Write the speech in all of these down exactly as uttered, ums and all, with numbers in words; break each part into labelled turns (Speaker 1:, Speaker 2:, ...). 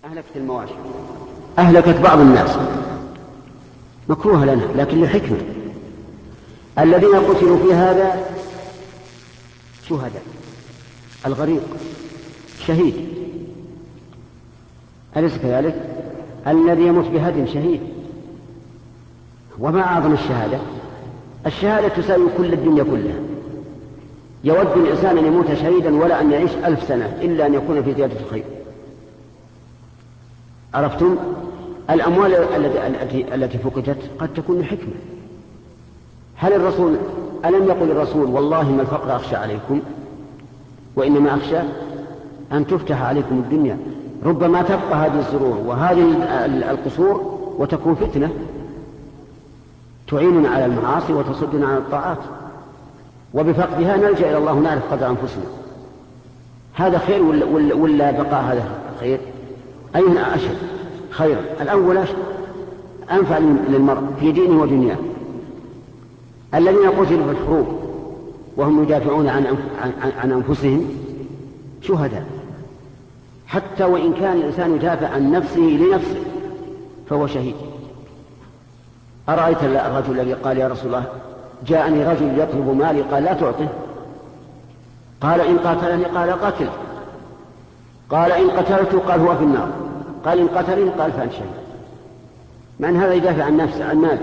Speaker 1: أهلكت المواشي، أهلكت بعض الناس، مكروه لنا لكن لحكمة. الذين قتلوا في هذا شهداء، الغريق شهيد، أليس كذلك؟ الذي يموت بهدم شهيد. وما أعظم الشهادة؟ الشهادة تساوي كل الدنيا كلها. يود الإنسان أن يموت شهيدا ولا أن يعيش ألف سنة إلا أن يكون في زيادة الخير. عرفتم؟ الأموال التي التي فقدت قد تكون حكمة. هل الرسول ألم يقل الرسول والله ما الفقر أخشى عليكم وإنما أخشى أن تفتح عليكم الدنيا؟ ربما تبقى هذه الزروع وهذه القصور وتكون فتنة تعيننا على المعاصي وتصدنا عن الطاعات، وبفقدها نلجأ إلى الله ونعرف قدر أنفسنا. هذا خير ولا, ولا, ولا بقاء هذا خير؟ أيهما أشد خيرا؟ الأول أنفع للمرء في دينه ودنياه. الذين قتلوا في الحروب وهم يدافعون عن, عن, عن أنفسهم شهداء، حتى وإن كان الإنسان يدافع عن نفسه لنفسه فهو شهيد. أرأيت الرجل الذي قال يا رسول الله جاءني رجل يطلب مالي، قال لا تعطه، قال إن قاتلني قال قتل، قال إن قتلته قال هو في النار، قال إن قتلني قال فأنت شهيد. من هذا يدافع عن نفسه عن ماله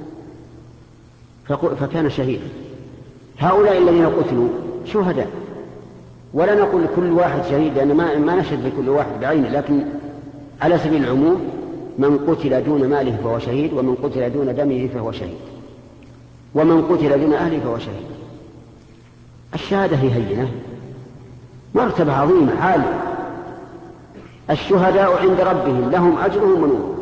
Speaker 1: فكان شهيدا. هؤلاء الذين قتلوا شهداء، ولا نقول لكل واحد شهيد لأن ما, ما نشهد بكل واحد بعينه، لكن على سبيل العموم من قتل دون ماله فهو شهيد، ومن قتل دون دمه فهو شهيد، ومن قتل دون أهله فهو شهيد. الشهادة هي هينة، مرتبة عظيمة عالية. الشهداء عند ربهم لهم أجرهم ونورهم.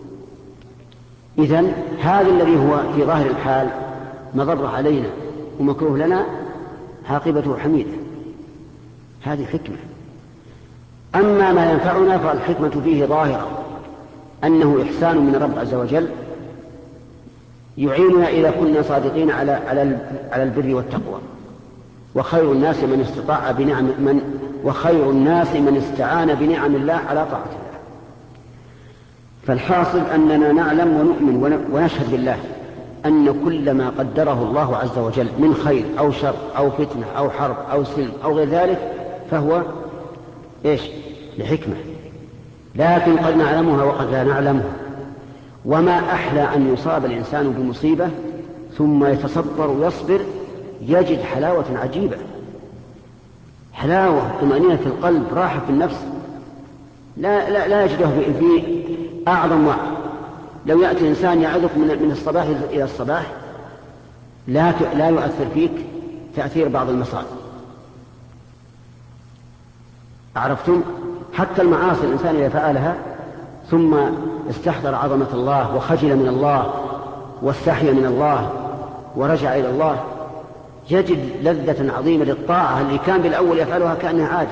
Speaker 1: إذن هذا الذي هو في ظاهر الحال مضر علينا ومكروه لنا عاقبته حميدة، هذه حكمة. أما ما ينفعنا فالحكمة فيه ظاهرة، أنه إحسان من الرب عز وجل يعيننا إذا كنا صادقين على على على البر والتقوى. وخير الناس من استطاع بنعم من وخير الناس من استعان بنعم الله على طاعة الله. فالحاصل أننا نعلم ونؤمن ونشهد بالله أن كل ما قدره الله عز وجل من خير أو شر أو فتنة أو حرب أو سلم أو غير ذلك فهو إيش؟ لحكمة، لكن قد نعلمها وقد لا نعلمها. وما أحلى أن يصاب الإنسان بمصيبة ثم يتصبر ويصبر يجد حلاوة عجيبة، حلاوة طمأنينة في القلب، راحة في النفس لا, لا, لا يجده في أعظم وعي. لو يأتي إنسان يعظك من الصباح إلى الصباح لا, لا يؤثر فيك تأثير بعض المصائب. عرفتم؟ حتى المعاصي الإنسان إذا فعلها ثم استحضر عظمة الله وخجل من الله واستحيا من الله ورجع إلى الله يجد لذة عظيمة للطاعة اللي كان بالأول يفعلها كأنها عادة.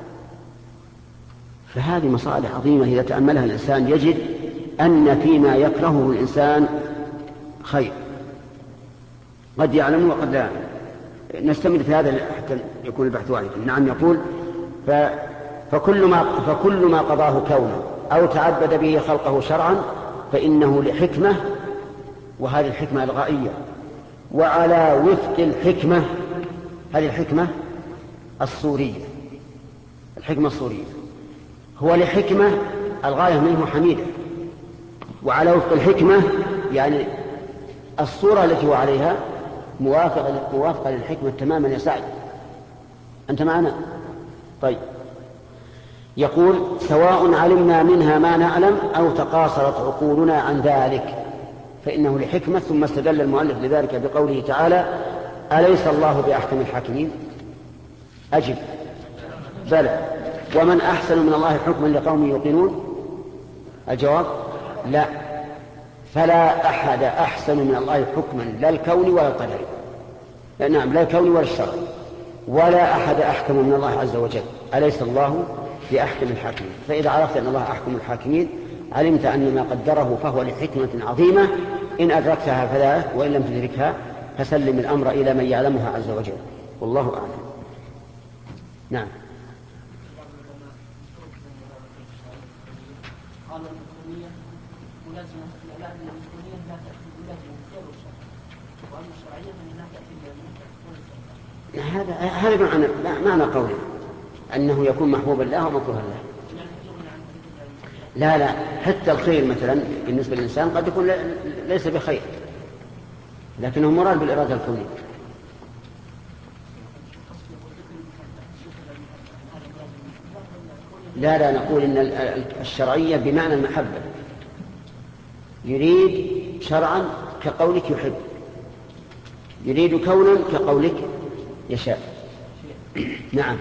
Speaker 1: فهذه مصالح عظيمة إذا تأملها الإنسان يجد أن فيما يكرهه الإنسان خير، قد يعلم وقد لا. نستمر في هذا حتى يكون البحث واحدا. نعم، يقول ف... فكل ما فكل ما قضاه كونه أو تعبد به خلقه شرعا فإنه لحكمة، وهذه الحكمة الغائية. وعلى وفق الحكمة، هذه الحكمة الصورية، الحكمة الصورية هو لحكمة الغاية منه حميدة، وعلى وفق الحكمة يعني الصورة التي هو عليها موافقة, موافقة للحكمة تماما يا سعد. أنت معنا؟ طيب، يقول سواء علمنا منها ما نعلم أو تقاصرت عقولنا عن ذلك فإنه لحكمة. ثم استدل المؤلف لذلك بقوله تعالى أليس الله بأحكم الحاكمين؟ أجب بلى. ومن أحسن من الله حكما لقوم يوقنون؟ الجواب لا. فلا أحد أحسن من الله حكما لا الكون ولا القدري، نعم لا الكون ولا الشرع، ولا أحد أحكم من الله عز وجل. أليس الله بأحكم الحاكمين؟ فإذا عرفت أن الله أحكم الحاكمين علمت أن ما قدره فهو لحكمة عظيمة، إن أدركتها فلا، وإن لم تدركها فسلم الأمر إلى من يعلمها عز وجل، والله أعلم. نعم.
Speaker 2: قال الكونية ملازمة لا الكونية لا تأتي ملازمة غير الشرع، وأما الشرعية لا تأتي ملازمة.
Speaker 1: هذا هذا معنى معنى قوله أنه يكون محبوبا له ومكروها له. لا لا حتى الخير مثلا بالنسبة للإنسان قد يكون ليس بخير، لكنه مراد بالإرادة الكونية. لا لا نقول إن الشرعية بمعنى المحبة، يريد شرعا كقولك يحب، يريد كونا كقولك يشاء. نعم.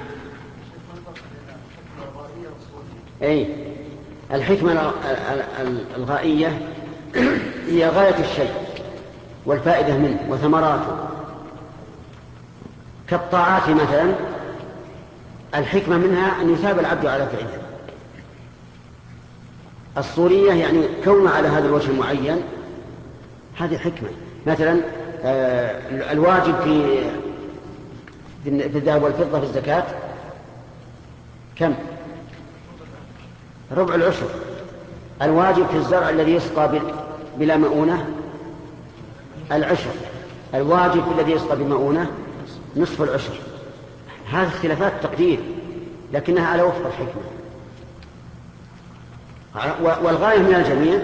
Speaker 1: أي الحكمة الغائية هي غاية الشيء والفائدة منه وثمراته، كالطاعات مثلا الحكمة منها أن يثاب العبد على فعلها. الصورية يعني كونه على هذا الوجه المعين، هذه حكمة. مثلا الواجب في في الذهب والفضة في الزكاة كم؟ ربع العشر. الواجب في الزرع الذي يسقى بلا مؤونة العشر. الواجب الذي يسقى بمؤونة نصف العشر. هذه اختلافات تقدير لكنها على وفق الحكمة. والغاية من الجميع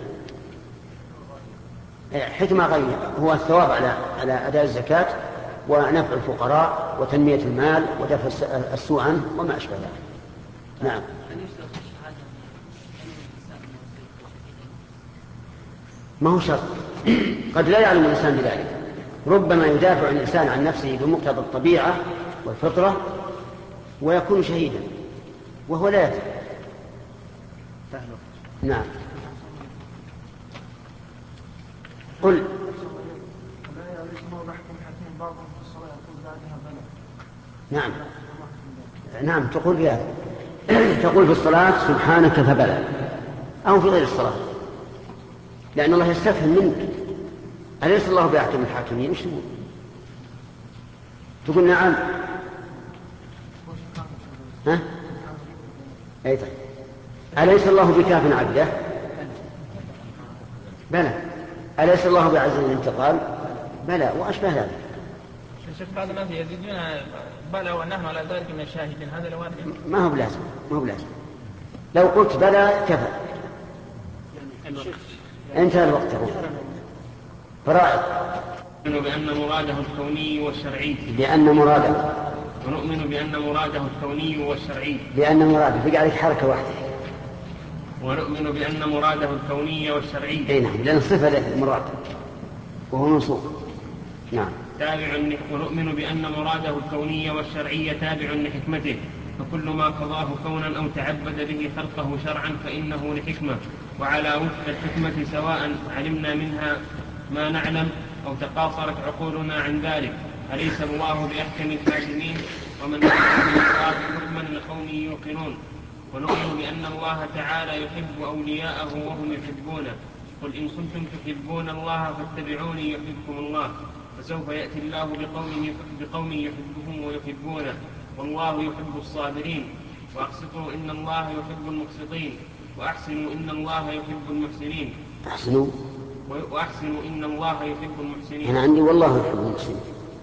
Speaker 1: حكمة غاية هو الثواب على على أداء الزكاة ونفع الفقراء وتنمية المال ودفع السوء عنه وما أشبه ذلك. نعم. ما هو شرط، قد لا يعلم الإنسان بذلك. ربما يدافع الإنسان عن نفسه بمقتضى الطبيعة والفطرة ويكون شهيدا وهو لا يدري. نعم. قل. نعم نعم تقول بها تقول في الصلاة سبحانك فبلى، أو في غير الصلاة، لأن الله يستفهم منك. أليس الله بأحكم الحاكمين؟ مش تقول؟ تقول نعم. ها؟ أي طيب. أليس الله بكاف عبده؟ بلى. أليس الله بعزيز الانتقال؟ بلى. وأشبه ذلك.
Speaker 3: شوف بعض الناس يزيدون بلى ونحن على ذلك من الشاهدين، هذا لو
Speaker 1: ما هو بلازم، ما هو بلازم. لو قلت بلى كفى. انتهى الوقت. فرائض.
Speaker 4: نؤمن بأن مراده الكوني والشرعي.
Speaker 1: بأن مراده.
Speaker 4: ونؤمن بأن مراده الكوني والشرعي.
Speaker 1: بأن مراده بقى عليك حركة واحدة.
Speaker 4: ونؤمن بأن مراده الكوني والشرعي.
Speaker 1: اي نعم، لأن الصفة للمراد وهو منصوب. نعم.
Speaker 4: تابع. ونؤمن بأن مراده الكوني والشرعي تابع لحكمته، فكل ما قضاه كونا أو تعبد به خلقه شرعا فإنه لحكمة، وعلى وفق الحكمة سواء علمنا منها ما نعلم أو تقاصرت عقولنا عن ذلك. أليس الله بأحكم الحاكمين؟ ومن أحكم الله حكما لقوم يوقنون. ونؤمن بأن الله تعالى يحب أولياءه وهم يحبونه. قل إن كنتم تحبون الله فاتبعوني يحبكم الله، فسوف يأتي الله بقوم بقوم يحبهم ويحبونه، والله يحب الصابرين. وأقسطوا إن الله يحب المقسطين، وأحسنوا إن الله يحب المحسنين.
Speaker 1: أحسنوا
Speaker 4: وأحسنوا إن الله يحب المحسنين.
Speaker 1: أنا عندي والله يحب المحسنين.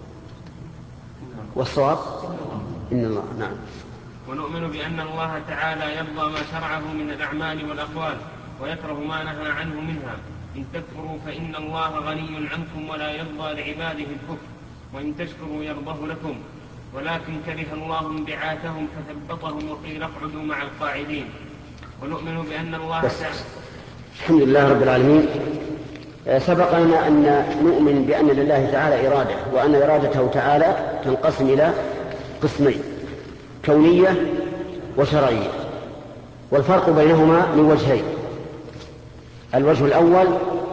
Speaker 1: والصواب إن الله. نعم.
Speaker 4: ونؤمن بأن الله تعالى يرضى ما شرعه من الأعمال والأقوال ويكره ما نهى عنه منها. إن تكفروا فإن الله غني عنكم ولا يرضى لعباده الكفر، وإن تشكروا يرضه لكم، ولكن كره الله انبعاثهم فثبطهم وقيل اقعدوا مع القاعدين. ونؤمن بأن الله تعالى.
Speaker 1: الحمد لله رب العالمين. سبق لنا أن نؤمن بأن لله تعالى إرادة، وأن إرادته تعالى تنقسم إلى قسمين: كونية وشرعية. والفرق بينهما من وجهين. الوجه الأول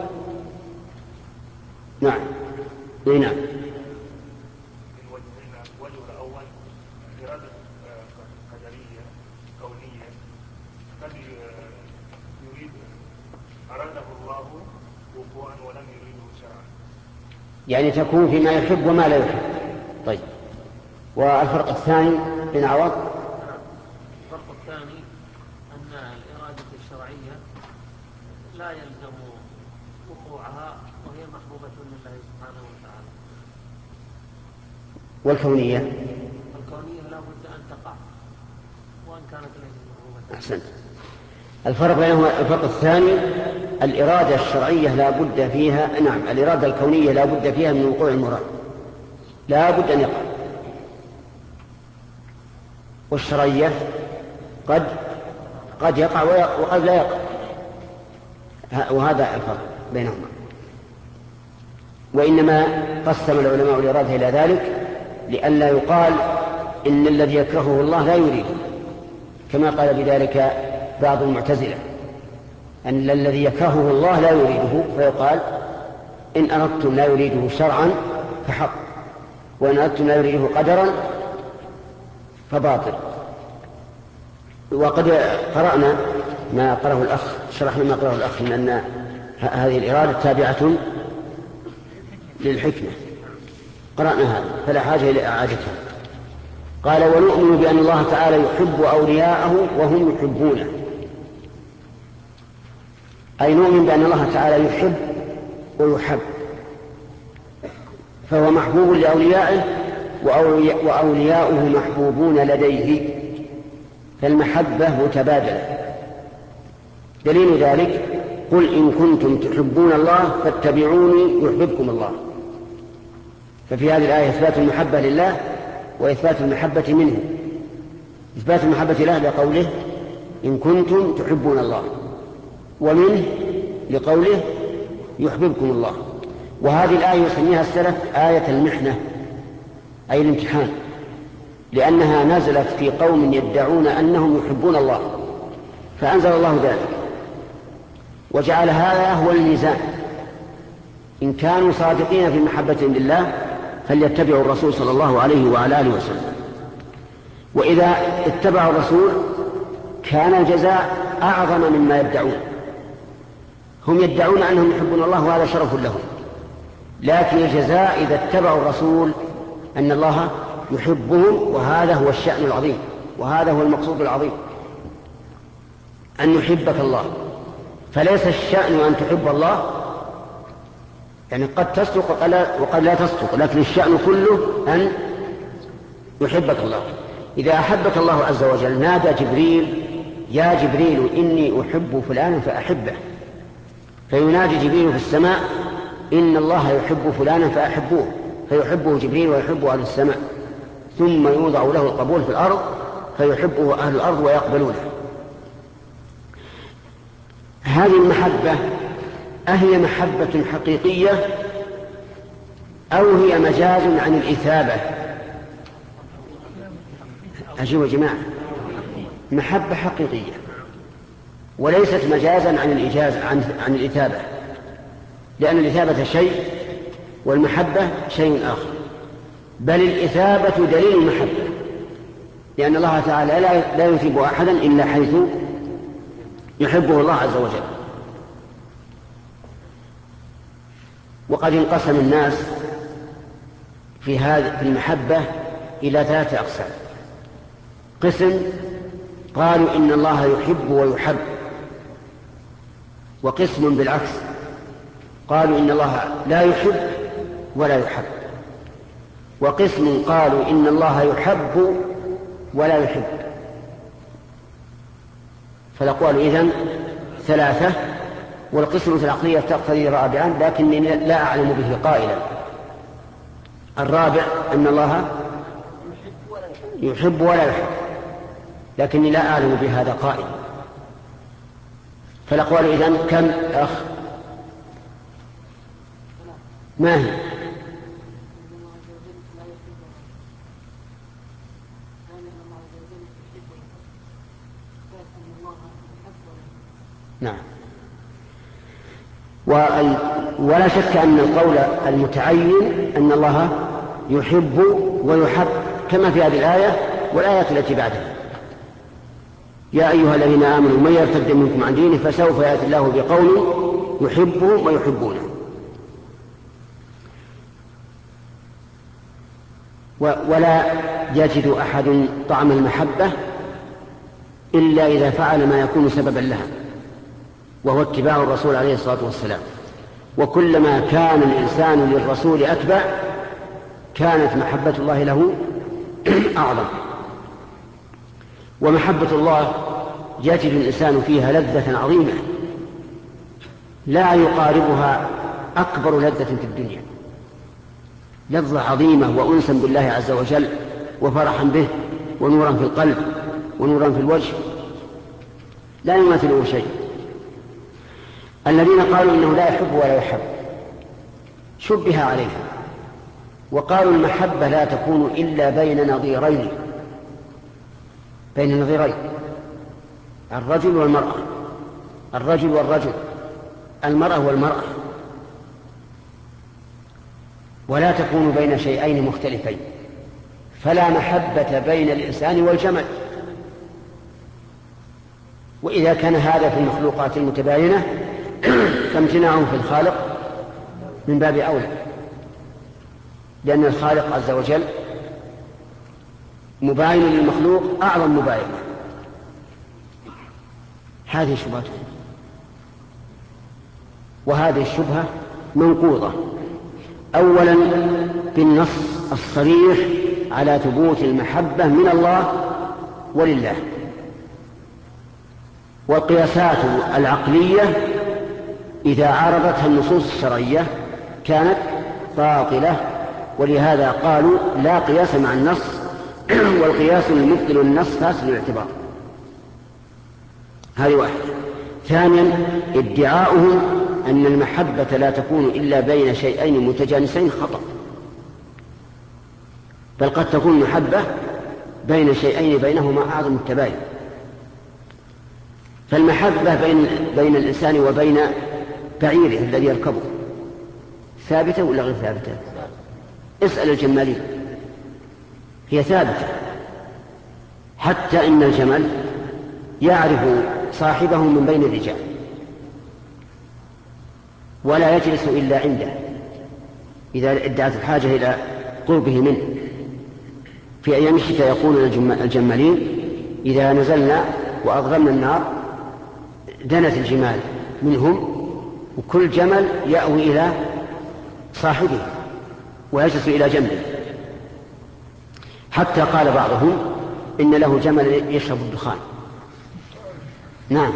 Speaker 1: نعم نعم
Speaker 5: الوجه الأول إرادة قدرية كونية قد يريد أراده الله وقوعا ولم يريده شرعا،
Speaker 1: يعني تكون فيما يحب وما لا يحب. طيب، والفرق الثاني بن عوض؟
Speaker 3: الفرق الثاني
Speaker 2: أن الإرادة الشرعية لا يلزم وقوعها وهي محبوبة لله سبحانه وتعالى.
Speaker 1: والكونية
Speaker 2: الكونية لا بد أن تقع وأن كانت ليست محبوبة.
Speaker 1: أحسنت. الفرق بينهما الفرق الثاني الإرادة الشرعية لا بد فيها، نعم الإرادة الكونية لا بد فيها من وقوع المراد، لا بد أن يقع، والشرعية قد قد يقع وقد لا يقع، وهذا الفرق بينهما. وإنما قسم العلماء الإرادة إلى ذلك لئلا يقال إن الذي يكرهه الله لا يريده، كما قال بذلك بعض المعتزلة أن الذي يكرهه الله لا يريده، فيقال إن أردتم لا يريده شرعا فحق، وإن أردتم لا يريده قدرا فباطل. وقد قرأنا ما قرأه الأخ، شرحنا ما قرأه الأخ من أن هذه الإرادة تابعة للحكمة، قرأنا هذا فلا حاجة إلى إعادتها. قال ونؤمن بأن الله تعالى يحب أولياءه وهم يحبونه، أي نؤمن بأن الله تعالى يحب ويحب، فهو محبوب لأوليائه وأولياؤه محبوبون لديه، فالمحبة متبادلة. دليل ذلك قل إن كنتم تحبون الله فاتبعوني يحببكم الله. ففي هذه الآية إثبات المحبة لله وإثبات المحبة منه. إثبات المحبة له لقوله إن كنتم تحبون الله، ومنه لقوله يحببكم الله. وهذه الآية يسميها السلف آية المحنة، أي الامتحان، لأنها نزلت في قوم يدعون أنهم يحبون الله، فأنزل الله ذلك وجعل هذا هو الميزان. إن كانوا صادقين في محبتهم لله فليتبعوا الرسول صلى الله عليه وعلى آله وسلم، وإذا اتبعوا الرسول كان الجزاء أعظم مما يدعون. هم يدعون أنهم يحبون الله وهذا شرف لهم، لكن الجزاء إذا اتبعوا الرسول أن الله يحبهم، وهذا هو الشأن العظيم، وهذا هو المقصود العظيم، أن يحبك الله. فليس الشأن أن تحب الله، يعني قد تصدق وقد لا تصدق، لكن الشأن كله أن يحبك الله. إذا أحبك الله عز وجل نادى جبريل يا جبريل إني أحب فلانا فأحبه، فينادي جبريل في السماء إن الله يحب فلانا فأحبوه، فيحبه جبريل ويحبه أهل السماء، ثم يوضع له القبول في الأرض فيحبه أهل الأرض ويقبلونه. هذه المحبة أهي محبة حقيقية أو هي مجاز عن الإثابة؟ أجيب يا جماعة، محبة حقيقية وليست مجازا عن الإجاز عن, عن الإثابة، لأن الإثابة شيء والمحبة شيء آخر. بل الإثابة دليل المحبة، لأن الله تعالى لا, لا يثيب أحدا إلا حيث يحبه الله عز وجل. وقد انقسم الناس في هذه المحبة إلى ثلاثة أقسام. قسم قالوا إن الله يحب ويحب، وقسم بالعكس قالوا إن الله لا يحب ولا يحب، وقسم قالوا إن الله يحب ولا يحب. فالأقوال إذن ثلاثة، والقسمة العقلية تقتضي رابعا لكنني لا أعلم به قائلا. الرابع أن الله يحب ولا يحب، لكني لا أعلم بهذا قائلا. فالأقوال إذن كم أخ؟ ما هي؟ نعم. ولا شك أن القول المتعين أن الله يحب ويحب كما في هذه الآية والآيات التي بعدها. يا أيها الذين آمنوا من يرتد منكم عن دينه فسوف يأتي الله بقوم يحبهم ويحبونه. ولا يجد أحد طعم المحبة إلا إذا فعل ما يكون سببا لها، وهو اتباع الرسول عليه الصلاة والسلام. وكلما كان الإنسان للرسول أتبع كانت محبة الله له أعظم. ومحبة الله يجد الإنسان فيها لذة عظيمة لا يقاربها أكبر لذة في الدنيا، لذة عظيمة وأنسا بالله عز وجل وفرحا به ونورا في القلب ونورا في الوجه لا يماثله شيء. الذين قالوا إنه لا يحب ولا يحب شبه عليهم وقالوا المحبة لا تكون إلا بين نظيرين، بين نظيرين الرجل والمرأة، الرجل والرجل، المرأة والمرأة، ولا تكون بين شيئين مختلفين، فلا محبة بين الإنسان والجمل. وإذا كان هذا في المخلوقات المتباينة فامتناعه في الخالق من باب أولى، لأن الخالق عز وجل مباين للمخلوق أعظم مباينة. هذه شبهته، وهذه الشبهة منقوضة أولا بالنص الصريح على ثبوت المحبة من الله ولله، والقياسات العقلية إذا عارضتها النصوص الشرعية كانت باطلة، ولهذا قالوا لا قياس مع النص، والقياس المبطل النص فاسد الاعتبار. هذه واحدة. ثانيا ادعاؤهم أن المحبة لا تكون إلا بين شيئين متجانسين خطأ، بل قد تكون محبة بين شيئين بينهما أعظم التباين. فالمحبة بين, بين الإنسان وبين بعيره الذي يركبه ثابتة ولا غير ثابتة؟ اسأل الجمالين، هي ثابتة، حتى إن الجمل يعرف صاحبه من بين الرجال ولا يجلس إلا عنده إذا ادعت الحاجة إلى قربه منه. في أيام الشتاء يقول الجمالين إذا نزلنا وأضغمنا النار دنت الجمال منهم، وكل جمل يأوي إلى صاحبه ويجلس إلى جنبه، حتى قال بعضهم إن له جمل يشرب الدخان. نعم،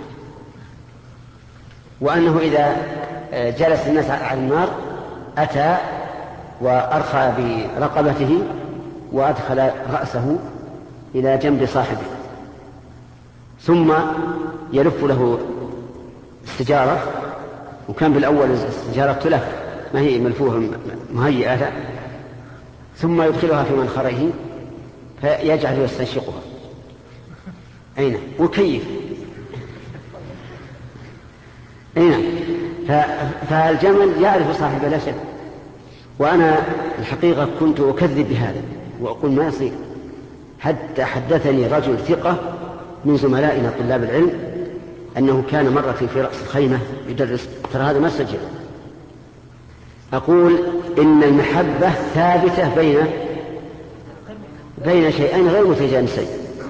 Speaker 1: وأنه إذا جلس الناس على النار أتى وأرخى برقبته وأدخل رأسه إلى جنب صاحبه، ثم يلف له السجارة، وكان بالأول السجارة تلف ما هي ملفوها مهيئة، ثم يدخلها في منخره فيجعل يستنشقها. أين وكيف أين فالجمل يعرف صاحبه لا شك. وأنا الحقيقة كنت أكذب بهذا وأقول ما يصير، حتى حدثني رجل ثقة من زملائنا طلاب العلم أنه كان مرة في رأس الخيمة يدرس، ترى هذا ما سجل، أقول إن المحبة ثابتة بين بين شيئين غير متجانسين،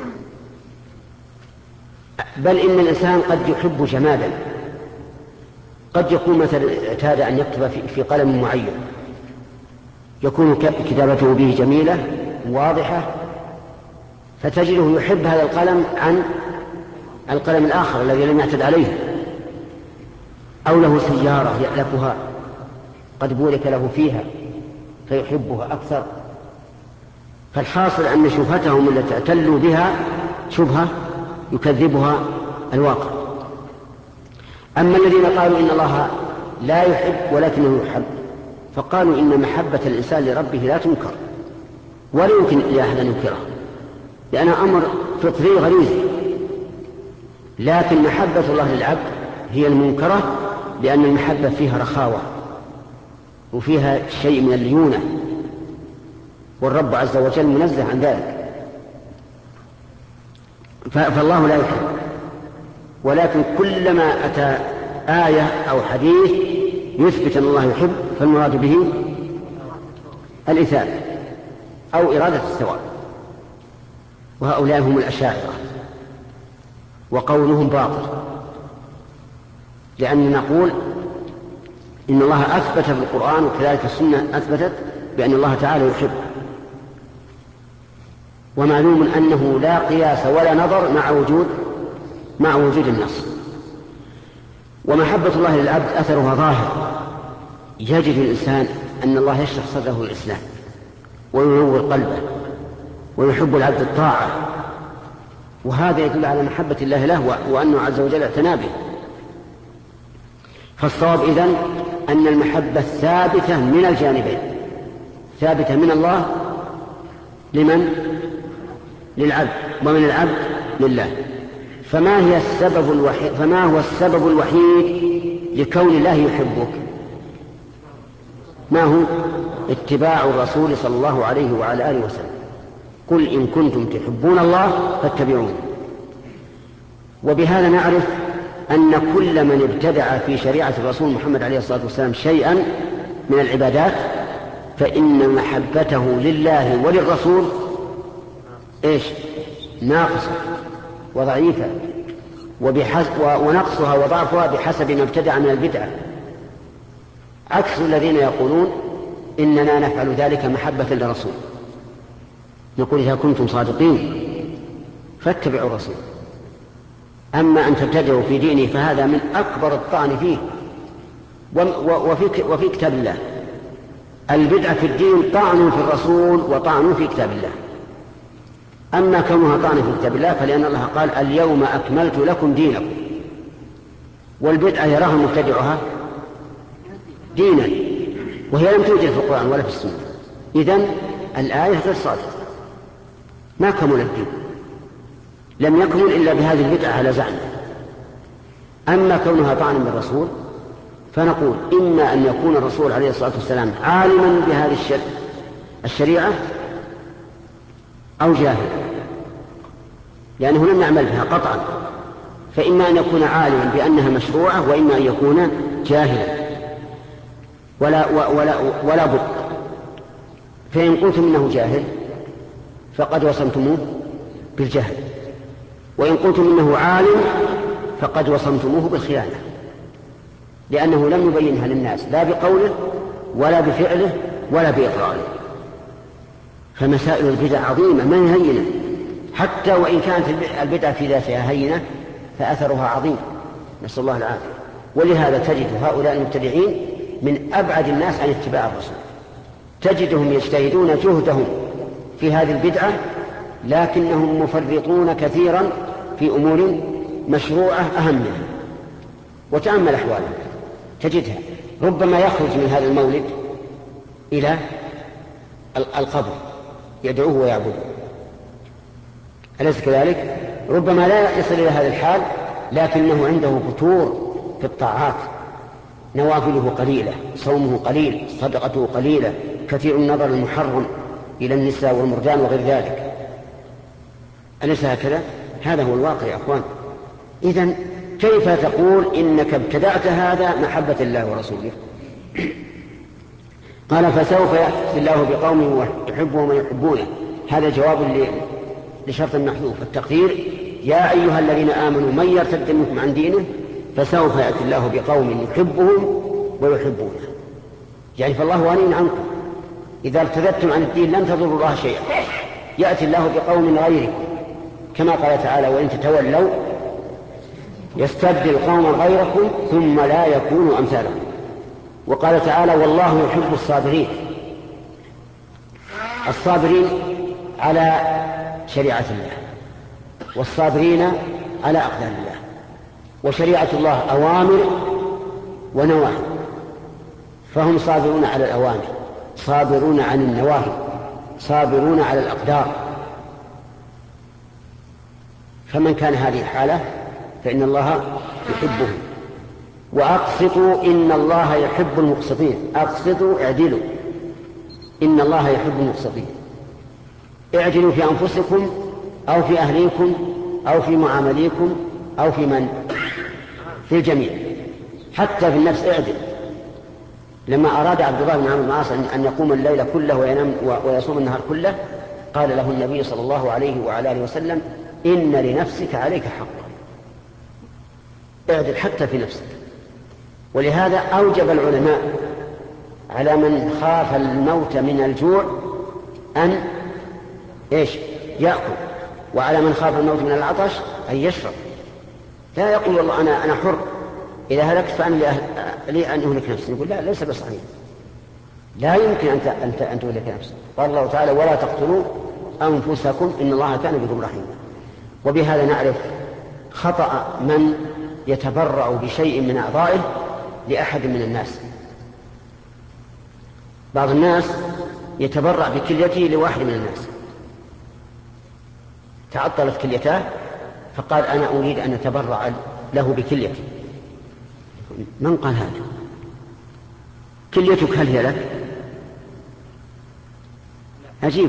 Speaker 1: بل إن الإنسان قد يحب جمالا، قد يكون مثلا اعتاد أن يكتب في قلم معين يكون كتابته به جميلة واضحة، فتجده يحب هذا القلم عن القلم الآخر الذي لم يعتد عليه، أو له سيارة يألفها قد بورك له فيها فيحبها أكثر. فالحاصل أن شبهتهم التي اعتلوا بها شبهة يكذبها الواقع. أما الذين قالوا إن الله لا يحب ولكنه يحب، فقالوا إن محبة الإنسان لربه لا تنكر ولا يمكن لأحد أن ينكره، لأنها أمر فطري غريزي، لكن محبة الله للعبد هي المنكرة، لأن المحبة فيها رخاوة وفيها شيء من الليونة، والرب عز وجل منزه عن ذلك. فالله لا يحب، ولكن كلما أتى آية أو حديث يثبت أن الله يحب فالمراد به الإثابة أو إرادة الثواب، وهؤلاء هم الأشاعرة وقولهم باطل، لأن نقول إن الله أثبت بالقرآن وكذلك السنة أثبتت بأن الله تعالى يحب، ومعلوم أنه لا قياس ولا نظر مع وجود مع وجود النص. ومحبة الله للعبد أثرها ظاهر، يجد الإنسان أن الله يشرح صدره للإسلام وينور قلبه ويحب العبد الطاعة، وهذا يدل على محبة الله له وأنه عز وجل اعتنى به. فالصواب إذن أن المحبة ثابتة من الجانبين، ثابتة من الله لمن؟ للعبد، ومن العبد لله. فما هي السبب الوحيد فما هو السبب الوحيد لكون الله يحبك؟ ما هو؟ اتباع الرسول صلى الله عليه وعلى آله وسلم. قل إن كنتم تحبون الله فاتبعوني. وبهذا نعرف أن كل من ابتدع في شريعة الرسول محمد عليه الصلاة والسلام شيئا من العبادات فإن محبته لله وللرسول إيش؟ ناقصة وضعيفة، ونقصها وضعفها بحسب ما ابتدع من البدعة، عكس الذين يقولون إننا نفعل ذلك محبة للرسول. نقول إذا كنتم صادقين فاتبعوا الرسول، أما أن تبتدعوا في دينه فهذا من أكبر الطعن فيه وفي, وفي كتاب الله. البدعة في الدين طعن في الرسول وطعن في كتاب الله. أما كونها طعن في كتاب الله فلأن الله قال اليوم أكملت لكم دينكم، والبدعة يراها مبتدعها دينا وهي لم توجد في القرآن ولا في السنة. إذن الآية غير صادقة، ما كمل الدين، لم يكمل إلا بهذه البدعة على زعمه. أما كونها طعن بالرسول فنقول إما أن يكون الرسول عليه الصلاة والسلام عالما بهذه الشريعة أو جاهلا، لأنه لم يعمل بها قطعا، فإما أن يكون عالما بأنها مشروعة وإما أن يكون جاهلا ولا, ولا, ولا بد. فإن قلتم إنه جاهل فقد وصمتموه بالجهل، وإن قلتم إنه عالم فقد وصمتموه بالخيانة، لأنه لم يبينها للناس لا بقوله ولا بفعله ولا بإقراره. فمسائل البدع عظيمة ما هي هينة، حتى وإن كانت البدعة في ذاتها هينة فأثرها عظيم، نسأل الله العافية. ولهذا تجد هؤلاء المبتدعين من أبعد الناس عن اتباع الرسول، تجدهم يجتهدون جهدهم في هذه البدعة لكنهم مفرطون كثيرا في أمور مشروعة أهم منها. وتأمل أحوالهم تجدها ربما يخرج من هذا المولد إلى القبر يدعوه ويعبده، أليس كذلك؟ ربما لا يصل إلى هذا الحال لكنه عنده فتور في الطاعات، نوافله قليلة، صومه قليل، صدقته قليلة، كثير النظر المحرم إلى النساء والمردان وغير ذلك. أليس هكذا؟ هذا هو الواقع يا أخوان. إذن كيف تقول إنك ابتدأت هذا محبة الله ورسوله؟ قال فسوف يأتي الله بقوم يحبهم ويحبونه. هذا جواب لشرط محذوف، التقدير يا أيها الذين آمنوا من يرتد منكم عن دينه فسوف يأتي الله بقوم يحبهم ويحبونه. يعني فالله غني عنكم، إذا ارتدتم عن الدين لن تضروا الله شيئا، يأتي الله بقوم غيركم، كما قال تعالى وإن تتولوا يستبدل قوما غيركم ثم لا يكونوا أمثالكم. وقال تعالى والله يحب الصابرين، الصابرين على شريعة الله، والصابرين على أقدار الله. وشريعة الله أوامر ونواهي، فهم صابرون على الأوامر، صابرون عن النواهي، صابرون على الأقدار. فمن كان هذه الحالة فإن الله يحبه. وأقسطوا إن الله يحب المقسطين، أقسطوا اعدلوا، إن الله يحب المقسطين. اعدلوا في أنفسكم أو في أهليكم أو في معامليكم أو في من في الجميع، حتى في النفس اعدل. لما أراد عبد الله بن عمرو بن العاص أن يقوم الليل كله وينام ويصوم النهار كله قال له النبي صلى الله عليه وعلى آله وسلم إن لنفسك عليك حقا، اعدل حتى في نفسك. ولهذا أوجب العلماء على من خاف الموت من الجوع أن إيش يأكل، وعلى من خاف الموت من العطش أن يشرب. لا يقول والله أنا أنا حر، إذا هلكت فأنا لي أن أهلك نفسي. يقول لا، ليس بصحيح، لا يمكن أن أن تهلك نفسك. قال الله تعالى ولا تقتلوا أنفسكم إن الله كان بكم رحيما. وبهذا نعرف خطأ من يتبرع بشيء من أعضائه لأحد من الناس. بعض الناس يتبرع بكليته لواحد من الناس، تعطلت كليته فقال أنا أريد أن أتبرع له بكليتي. من قال هذا؟ كليتك هل هي لك؟ أجيب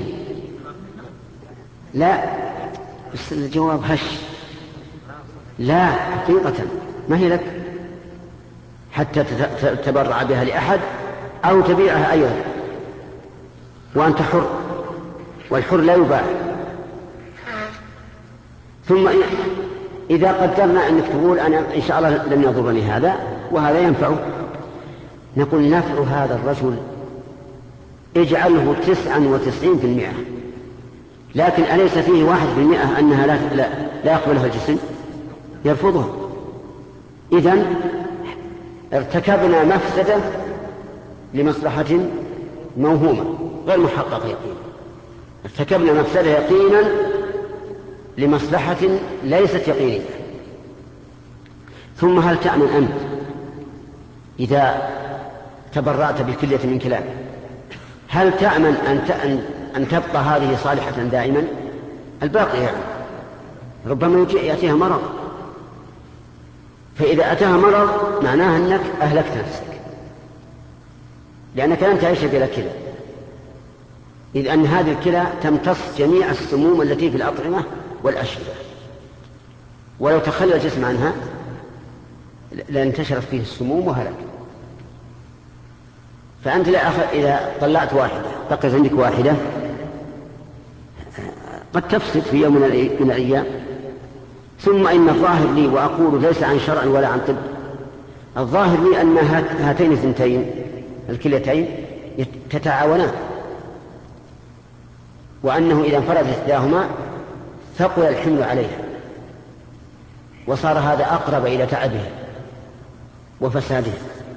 Speaker 1: لا، بس الجواب هش. لا، حقيقة ما هي لك حتى تتبرع بها لأحد أو تبيعها أيضا، وأنت حر، والحر لا يباع. ثم إذا قدرنا أنك تقول أنا إن شاء الله لن يضرني هذا وهذا ينفعه، نقول نفع هذا الرجل اجعله تسعا وتسعين في المئة، لكن أليس فيه واحد في المئة أنها لا, لا, لا يقبلها الجسم، يرفضها. إذن ارتكبنا مفسدة لمصلحة موهومة غير محققة يقينا، ارتكبنا مفسدة يقينا لمصلحة ليست يقينية. ثم هل تأمن أنت إذا تبرعت بكلية من كلاب، هل تأمن أن, أن تبقى هذه صالحة دائما؟ الباقي يعني ربما يأتيها مرض، فإذا أتاها مرض معناها أنك أهلكت نفسك، لأنك لن تعيش بلا كلى، إذ أن هذه الكلى تمتص جميع السموم التي في الأطعمة والأشربة، ولو تخلى الجسم عنها لانتشرت فيه السموم وهلك. فأنت لا أخ... إذا طلعت واحدة بقيت عندك واحدة قد تفسد في يوم من الأيام. ثم إن الظاهر لي، وأقول ليس عن شرع ولا عن طب، الظاهر لي أن هاتين الثنتين الكليتين تتعاونان، وأنه إذا انفردت إحداهما ثقل الحمل عليها، وصار هذا أقرب إلى تعبها وفسادها.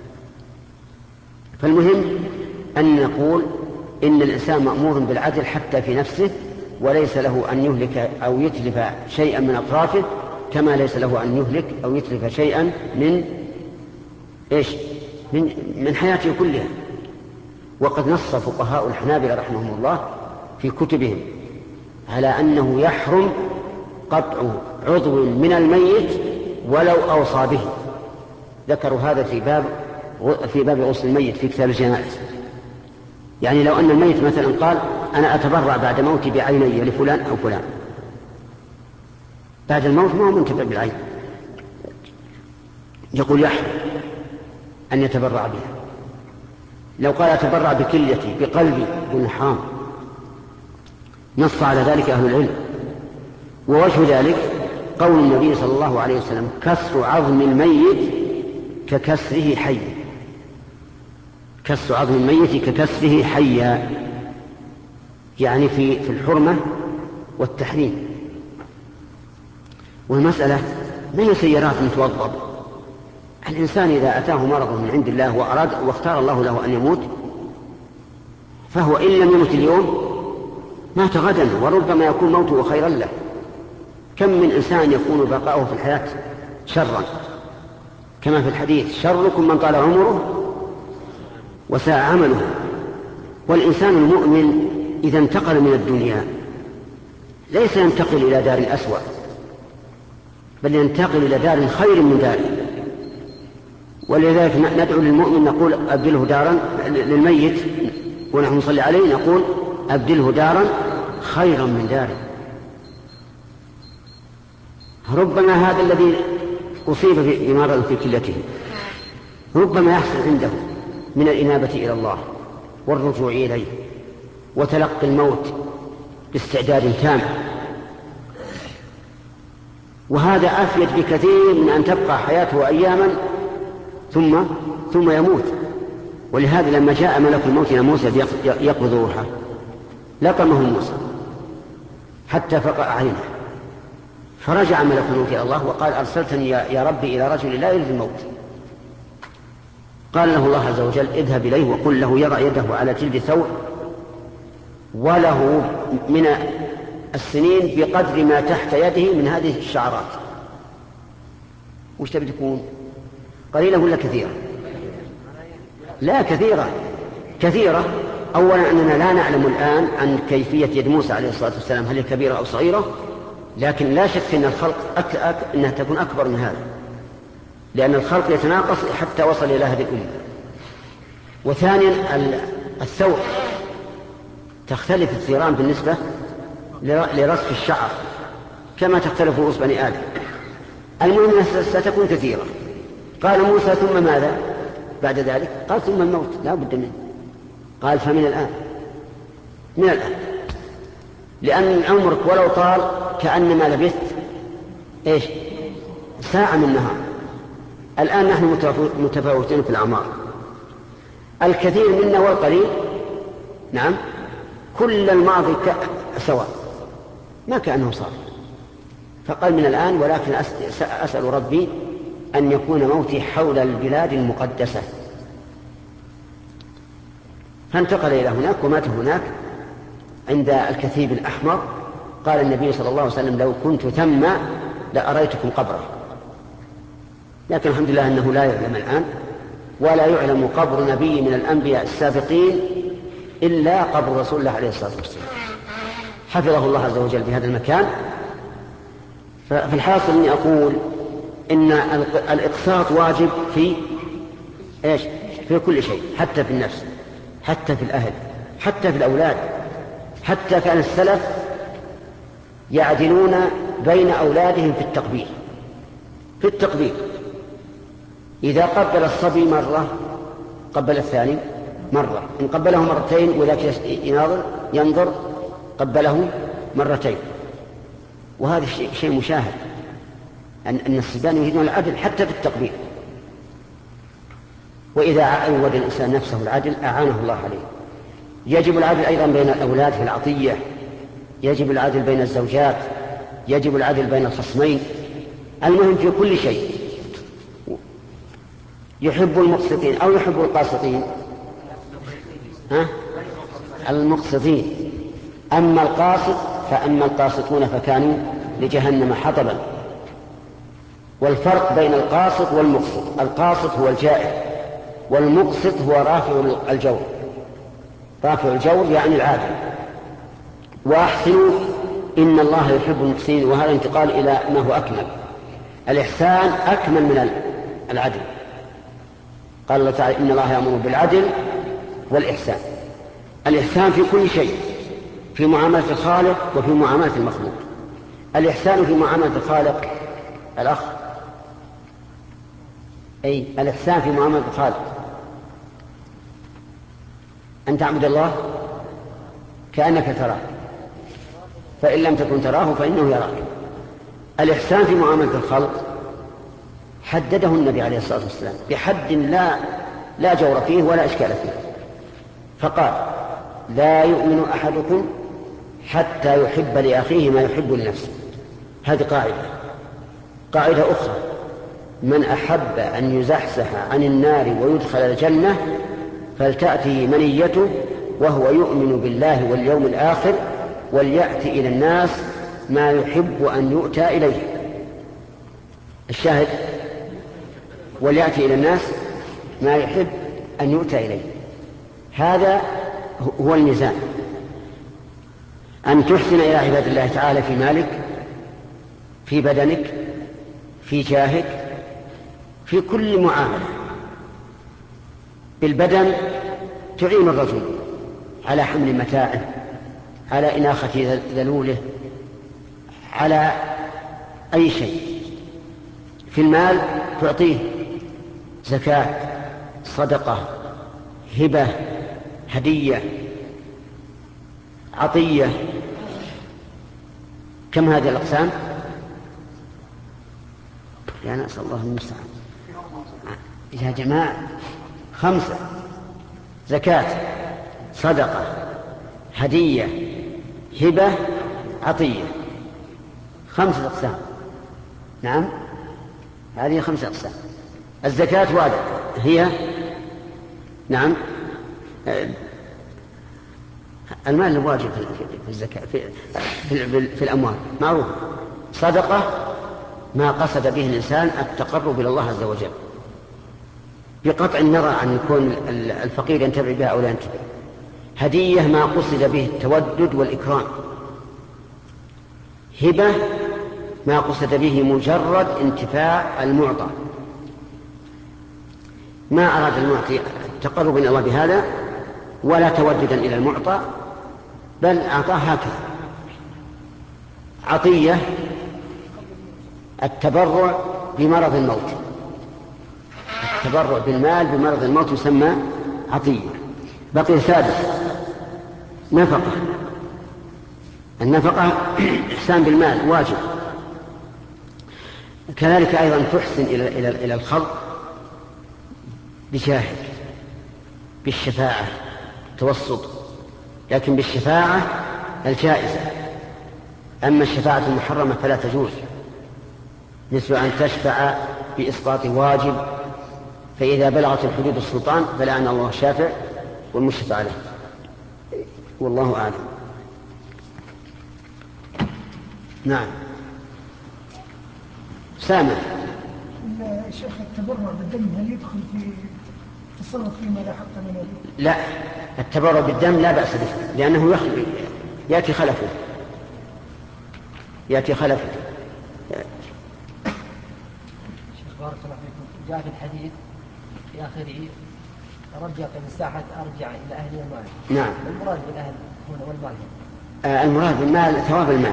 Speaker 1: فالمهم أن نقول إن الإنسان مأمور بالعدل حتى في نفسه، وليس له أن يهلك أو يتلف شيئا من أطرافه، كما ليس له أن يهلك أو يتلف شيئا من إيش من, من حياته كلها. وقد نص فقهاء الحنابلة رحمهم الله في كتبهم على أنه يحرم قطع عضو من الميت ولو أوصى به. ذكروا هذا في باب في باب غسل الميت في كتاب الجنائز. يعني لو أن الميت مثلا قال أنا أتبرع بعد موتي بعيني لفلان أو فلان، بعد الموت ما هو منتفع بالعين، يقول يحرم أن يتبرع بها. لو قال أتبرع بكليتي بقلبي يقول حرام. نص على ذلك أهل العلم. ووجه ذلك قول النبي صلى الله عليه وسلم كسر عظم الميت ككسره حيا، كسر عظم الميت ككسره حيا، يعني في في الحرمة والتحريم. والمسألة ما هي سيارات متوضب. الإنسان إذا أتاه مرض من عند الله وأراد واختار الله له أن يموت، فهو إن لم يمت اليوم مات غدا، وربما يكون موته خيرا له. كم من إنسان يكون بقاؤه في الحياة شرا، كما في الحديث شركم من طال عمره وساء عمله. والإنسان المؤمن إذا انتقل من الدنيا ليس ينتقل إلى دار أسوأ، بل ينتقل إلى دار خير من داره. ولذلك ندعو للمؤمن نقول أبدله دارا، للميت ونحن نصلي عليه نقول أبدله دارا خيرا من داره. ربما هذا الذي أصيب بمرض في كليته ربما يحصل عنده من الإنابة إلى الله والرجوع إليه وتلقي الموت باستعداد تام. وهذا أفيد بكثير من أن تبقى حياته أياما ثم ثم يموت. ولهذا لما جاء ملك الموت إلى موسى يقبض روحه لقمه موسى حتى فقع عينه، فرجع ملك الموت إلى الله وقال أرسلتني يا ربي إلى رجل لا يريد الموت. قال له الله عز وجل اذهب إليه وقل له يضع يده على جلد ثور وله من السنين بقدر ما تحت يده من هذه الشعرات. وش تبي تكون؟ قليلة ولا كثيرة؟ لا كثيرة كثيرة. أولا أننا لا نعلم الآن عن كيفية يد موسى عليه الصلاة والسلام هل هي كبيرة أو صغيرة، لكن لا شك أن الخلق أك... أك... أنها تكون أكبر من هذا، لأن الخلق يتناقص حتى وصل إلى هذه الأمة. وثانيا الثور تختلف الثيران بالنسبة لرصف الشعر كما تختلف رؤوس بني آدم. المهم ستكون كثيرة. قال موسى ثم ماذا بعد ذلك؟ قال ثم الموت لا بد منه. قال فمن الآن، من الآن، لأن عمرك ولو طال كأنما لبثت إيش ساعة من النهار. الآن نحن متفاوتين في الأعمار، الكثير منا والقليل نعم كل الماضي سواء ما كأنه صار. فقال من الآن، ولكن أسأل ربي أن يكون موتي حول البلاد المقدسة. فانتقل إلى هناك ومات هناك عند الكثيب الأحمر. قال النبي صلى الله عليه وسلم لو كنت ثم لأريتكم قبره، لكن الحمد لله أنه لا يعلم الآن، ولا يعلم قبر نبي من الأنبياء السابقين إلا قبر رسول الله عليه الصلاة والسلام. حفظه الله عز وجل في هذا المكان. ففي الحاصل أني أقول إن الإقساط واجب في إيش؟ في كل شيء، حتى في النفس، حتى في الأهل، حتى في الأولاد. حتى كان السلف يعدلون بين أولادهم في التقبيل في التقبيل إذا قبل الصبي مرة قبل الثاني مرة، إن قبله مرتين وذاك ينظر ينظر قبله مرتين. وهذا شيء مشاهد أن الصبيان يريدون العدل حتى في التقبيل. وإذا عود الإنسان نفسه العدل أعانه الله عليه. يجب العدل أيضا بين الأولاد في العطية، يجب العدل بين الزوجات، يجب العدل بين الخصمين. المهم في كل شيء. يحب المقسطين أو يحب القاسطين؟ ها؟ المقسطين. أما القاسط فأما القاسطون فكانوا لجهنم حطبا. والفرق بين القاسط والمقسط، القاسط هو الجائر، والمقسط هو رافع الجور. رافع الجور يعني العادل. وأحسنوا إن الله يحب المحسنين. وهذا انتقال إلى ما هو أكمل. الإحسان أكمل من العدل. قال الله تعالى إن الله يأمر بالعدل والإحسان. الإحسان في كل شيء، في معاملة الخالق وفي معاملة المخلوق. الإحسان في معاملة الخالق الأخ أي الإحسان في معاملة الخالق أن تعبد الله كأنك تراه، فإن لم تكن تراه فإنه يراك. الإحسان في معاملة الخلق حدده النبي عليه الصلاة والسلام بحد لا لا جور فيه ولا إشكال فيه. فقال لا يؤمن أحدكم حتى يحب لأخيه ما يحب لنفسه. هذه قاعدة. قاعدة أخرى: من أحب أن يزحزح عن النار ويدخل الجنة فلتأتي منيته وهو يؤمن بالله واليوم الآخر وليأتي إلى الناس ما يحب أن يؤتى إليه. الشاهد وليأتي إلى الناس ما يحب أن يؤتى إليه. هذا هو الميزان، أن تحسن إلى عباد الله تعالى في مالك، في بدنك، في جاهك، في كل معاملة. بالبدن تعين الرجل على حمل متاعه، على إناخة ذلوله، على أي شيء. في المال تعطيه زكاة، صدقة، هبة، هدية، عطية. كم هذه الأقسام؟ يا نسأل الله المستعان. يا جماعة خمسة: زكاة، صدقة، هدية، هبة، عطية. خمسة أقسام. نعم، هذه خمسة أقسام. الزكاة واجب، هي نعم المال الواجب في الزكاة في, في, في الأموال معروف. صدقة ما قصد به الإنسان التقرب إلى الله عز وجل بقطع النظر عن يكون الفقير ينتفع بها أو لا ينتفع. هدية ما قصد به التودد والإكرام. هبة ما قصد به مجرد انتفاع المعطى، ما أراد المعطي التقرب إلى الله بهذا ولا توددا إلى المعطى، بل أعطاه هكذا. عطية التبرع بمرض الموت، التبرع بالمال بمرض الموت يسمى عطية. بقي ثالث: نفقة. النفقة إحسان بالمال واجب. كذلك أيضا تحسن إلى إلى إلى الخلق بجاهك، بالشفاعة، توسط، لكن بالشفاعة الجائزة. أما الشفاعة المحرمة فلا تجوز، مثل أن تشفع بإسقاط واجب، فإذا بلغت الحدود السلطان فلعن الله الشافع والمشفع عليه. والله أعلم. نعم سامع.
Speaker 6: الشيخ التبرع بالدم هل يدخل في التصرف فيما لا حق له؟
Speaker 1: لا، التبرع بالدم لا بأس به، لأنه يخلق يأتي خلفه يأتي خلفه
Speaker 7: شيخ بارك الله فيكم، جاء في الحديث في آخره: رجع من ساحة أرجع إلى أهل المال.
Speaker 1: نعم.
Speaker 7: المراد بالأهل هنا والمال؟
Speaker 1: آه المراد بالمال ثواب المال،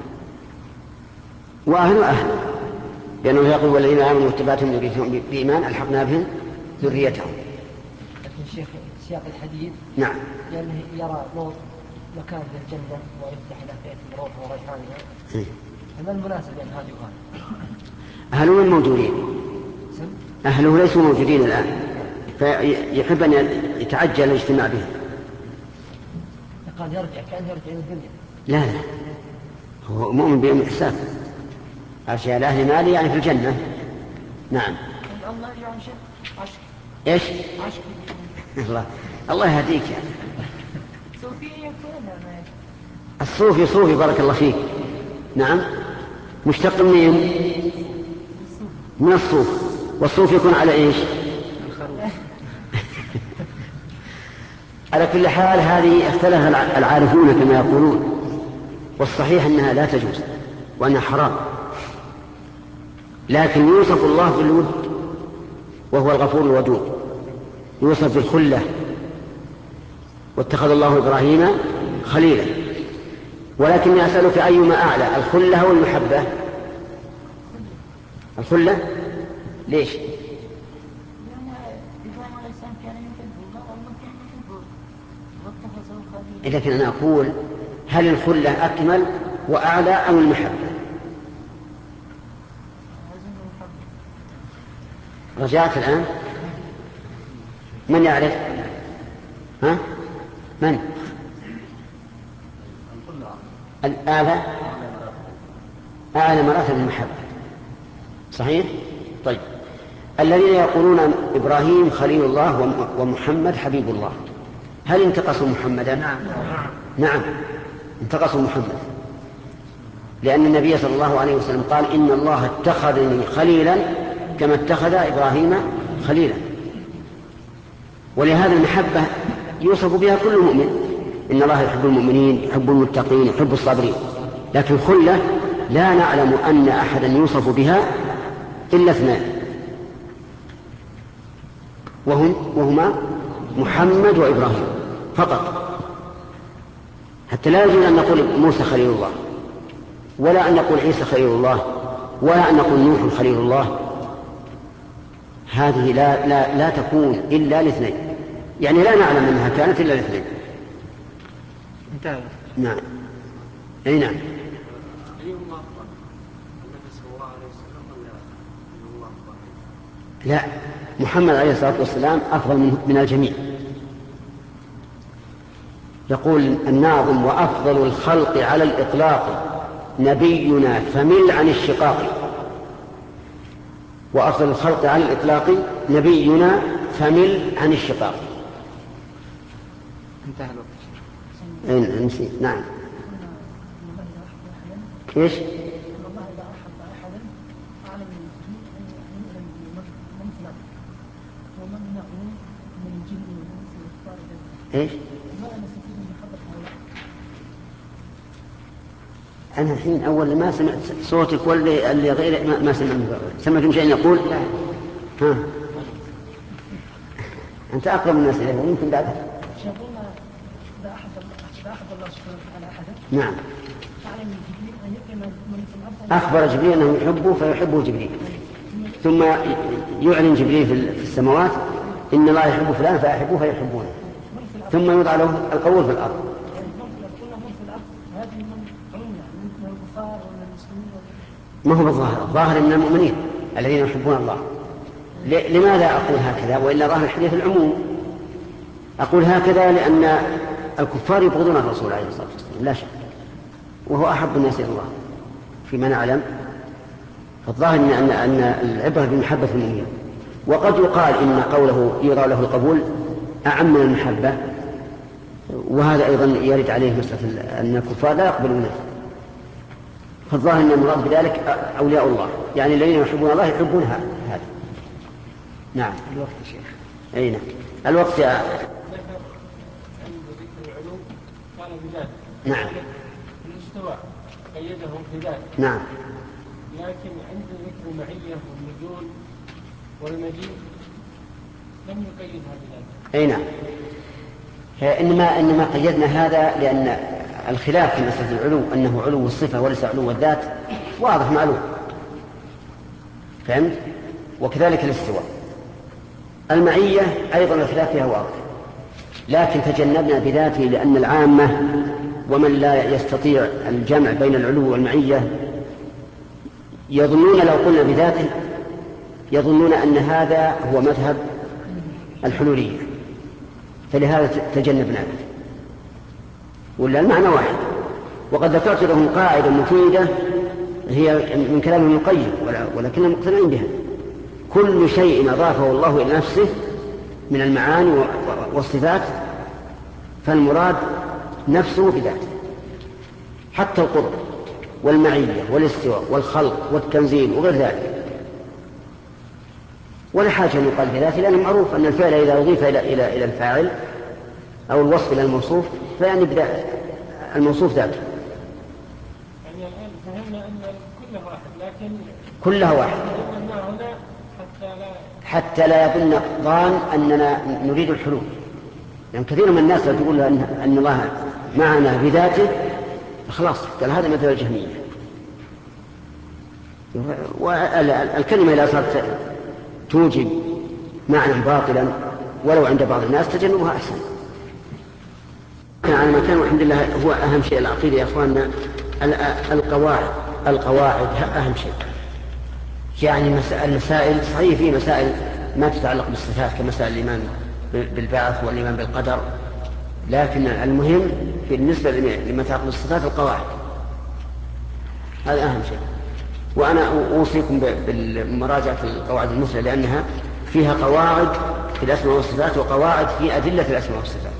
Speaker 1: وأهل أهل، لأنه يقول: والذين آمنوا واتبعتهم ذريتهم بإيمان ألحقنا بهم ذريتهم.
Speaker 7: لكن الشيخ سياق الحديث
Speaker 1: نعم
Speaker 7: لأنه يرى موت مكان للجنة ويفتح له بيت من روحه وريحانها، فما المناسب بين هذه وهذه؟
Speaker 1: أهله موجودين، أهله ليسوا موجودين الآن، فيحب أن يتعجل الاجتماع بهم.
Speaker 7: قال يرجع كأنه يرجع إلى الدنيا.
Speaker 1: لا لا، هو مؤمن بيوم الحساب. أرجع إلى أهل مالي يعني في الجنة. نعم.
Speaker 2: الله يعني شيء عشق.
Speaker 1: إيش؟
Speaker 2: عشق.
Speaker 1: الله الله يهديك يعني.
Speaker 2: صوفي يكون ما
Speaker 1: الصوفي صوفي بارك الله فيك. نعم مشتق منين؟ من الصوف. والصوف يكون على إيش؟ على كل حال هذه اختلف العارفون كما يقولون، والصحيح أنها لا تجوز وأنها حرام، لكن يوصف الله بالود وهو الغفور الودود، يوصف بالخلة، واتخذ الله إبراهيم خليلا. ولكني أسألك أيما أعلى، الخلة أو المحبة؟ الخلة. ليش؟ لكن أنا أقول هل الخلة أكمل وأعلى أو المحبة؟ رجعت الآن. من يعرف؟ ها؟ من؟ الأعلى أعلى مراتب المحبة. صحيح؟ طيب، الذين يقولون إبراهيم خليل الله ومحمد حبيب الله، هل انتقصوا محمدا؟ نعم نعم انتقصوا محمد، لأن النبي صلى الله عليه وسلم قال: إن الله اتخذني خليلا كما اتخذ إبراهيم خليلا. ولهذا المحبة يوصف بها كل مؤمن، إن الله يحب المؤمنين، يحب المتقين، يحب الصابرين. لكن خلة لا نعلم أن أحدا يوصف بها إلا اثنان، وهم وهما محمد وإبراهيم فقط. حتى لا يجوز أن نقول موسى خليل الله، ولا أن نقول عيسى خليل الله، ولا أن نقول نوح خليل الله. هذه لا, لا, لا تكون إلا الاثنين، يعني لا نعلم أنها كانت إلا الاثنين.
Speaker 3: انتهى.
Speaker 1: نعم أي نعم.
Speaker 5: أيهما أفضل، النبي صلى الله عليه وسلم ولا
Speaker 1: لا، محمد عليه الصلاة والسلام أفضل من الجميع. يقول الناظم: وأفضل الخلق على الإطلاق نبينا فمل عن الشقاق. وأفضل الخلق على الإطلاق نبينا فمل عن الشقاق.
Speaker 7: انتهى الوقت.
Speaker 1: نسيت. نعم. ايش؟ ايش؟ أنا الحين أول ما سمعت صوتك واللي اللي غير ما, ما سمعت سمعت شيء يقول ها أنت أقرب الناس إليه وممكن بعدها.
Speaker 6: يقولنا إذا أحد إذا أحد الله سبحانه وتعالى أحدا.
Speaker 1: نعم.
Speaker 6: أعلم جبريل أن يكرم من في الأرض.
Speaker 1: أخبر جبريل أنه يحبه فيحبه جبريل، ثم يعلن جبريل في السماوات إن الله يحب فلان فأحبه فيحبونه، ثم يوضع له القول في الأرض. ما هو بالظاهر، الظاهر من المؤمنين الذين يحبون الله. لماذا أقول هكذا وإلا ظاهر الحديث العموم؟ أقول هكذا لأن الكفار يبغضون الرسول عليه الصلاة والسلام لا شك، وهو أحب الناس إلى الله فيما نعلم. فالظاهر أن أن العبرة بمحبة المؤمنين. وقد يقال إن قوله يرى له القبول أعم من المحبة، وهذا أيضا يرد عليه مسألة أن الكفار لا يقبلونه. فالظاهر أن المراد بذلك أولياء الله، يعني الذين يحبون الله يحبون هذا. نعم.
Speaker 7: الوقت يا شيخ.
Speaker 1: أي نعم. الوقت يا
Speaker 8: عند ذكر العلو قال بذاته.
Speaker 1: نعم.
Speaker 8: الاستواء قيده بذاته.
Speaker 1: نعم.
Speaker 8: لكن عند ذكر المعية والنزول والمجيء لم يقيدها بذاته.
Speaker 1: أي نعم. إنما إنما قيدنا هذا لأن الخلاف في مسألة العلو أنه علو الصفة وليس علو الذات واضح معلوم، فهمت؟ وكذلك الاستواء. المعية أيضا الخلاف فيها واضح، لكن تجنبنا بذاته لأن العامة ومن لا يستطيع الجمع بين العلو والمعية يظنون لو قلنا بذاته يظنون أن هذا هو مذهب الحلولية، فلهذا تجنبنا به، ولا المعنى واحد. وقد ذكرت لهم قاعدة مفيدة هي من كلام ابن القيم ولكنهم مقتنعين بها: كل شيء أضافه الله إلى نفسه من المعاني والصفات فالمراد نفسه بذاته، حتى القرب والمعية والاستواء والخلق والتنزيل وغير ذلك. ولا حاجة أن يقال بذاته، لأنه معروف أن الفعل إذا أضيف إلى إلى إلى الفاعل أو الوصف إلى الموصوف فيعني بذات الموصوف ذاته.
Speaker 8: يعني الآن فهمنا أن كلها واحد، لكن
Speaker 1: كلها واحد
Speaker 8: حتى لا
Speaker 1: حتى لا يظن ظان أننا نريد الحلول. يعني كثير من الناس تقول أن أن الله معنا بذاته خلاص قال هذا مثل الجهمية. والكلمة إذا صارت توجب معنى باطلا ولو عند بعض الناس تجنبها أحسن. على مكان والحمد لله هو أهم شيء العقيدة يا أخواننا. القواعد القواعد أهم شيء. يعني المسائل صحيح في مسائل ما تتعلق بالصفات كمسائل الإيمان بالبعث والإيمان بالقدر، لكن المهم بالنسبة لما يتعلق بالصفات القواعد هذا أهم شيء. وأنا أوصيكم بمراجعة القواعد المثلى لأنها فيها قواعد في الأسماء والصفات وقواعد في أدلة الأسماء والصفات.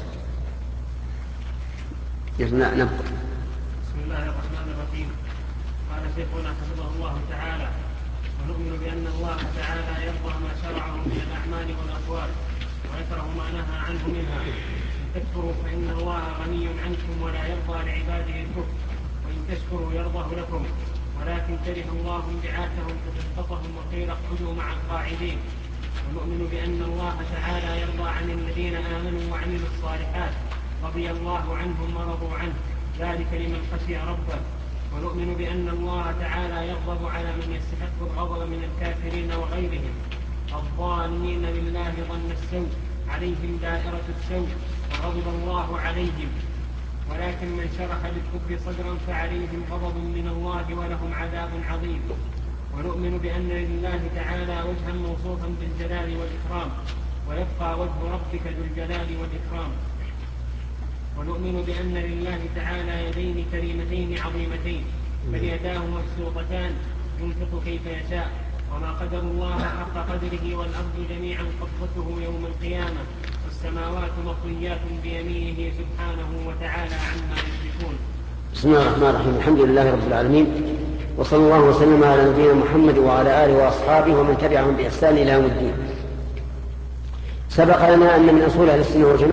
Speaker 1: نبقى.
Speaker 4: بسم الله الرحمن الرحيم. قال شيخنا حفظه الله تعالى: ونؤمن بأن الله تعالى يرضى ما شرعه من الأعمال والأقوال ويكره ما نهى عنه منها. إن تكفروا فإن الله غني عنكم ولا يرضى لعباده الكفر، وإن تشكروا يرضه لكم، ولكن كره الله انبعاثهم فتسقطهم وقيل اقعدوا مع القاعدين. ونؤمن بأن الله تعالى يرضى عن الذين آمنوا وعملوا الصالحات رضي الله عنهم ورضوا عنه، ذلك لمن خشي ربه. ونؤمن بأن الله تعالى يغضب على من يستحق الغضب من الكافرين وغيرهم الظانين لله ظن السوء، عليهم دائرة السوء وغضب الله عليهم. ولكن من شرح بالكفر صدرا فعليهم غضب من الله ولهم عذاب عظيم. ونؤمن بأن لله تعالى وجها موصوفا بالجلال والإكرام، ويبقى وجه ربك ذو الجلال والإكرام. ونؤمن بأن لله تعالى يدين كريمتين عظيمتين، بل يداه مبسوطتان ينفق كيف يشاء، وما قدر الله حق قدره، والأرض جميعا قبضته يوم القيامة، والسماوات مطويات بيمينه سبحانه وتعالى عما يشركون.
Speaker 1: بسم الله الرحمن الرحيم. الحمد لله رب العالمين، وصلى الله وسلم على نبينا محمد وعلى آله وأصحابه ومن تبعهم بإحسان إلى يوم الدين. سبق لنا أن من أصول أهل السنة والجماعة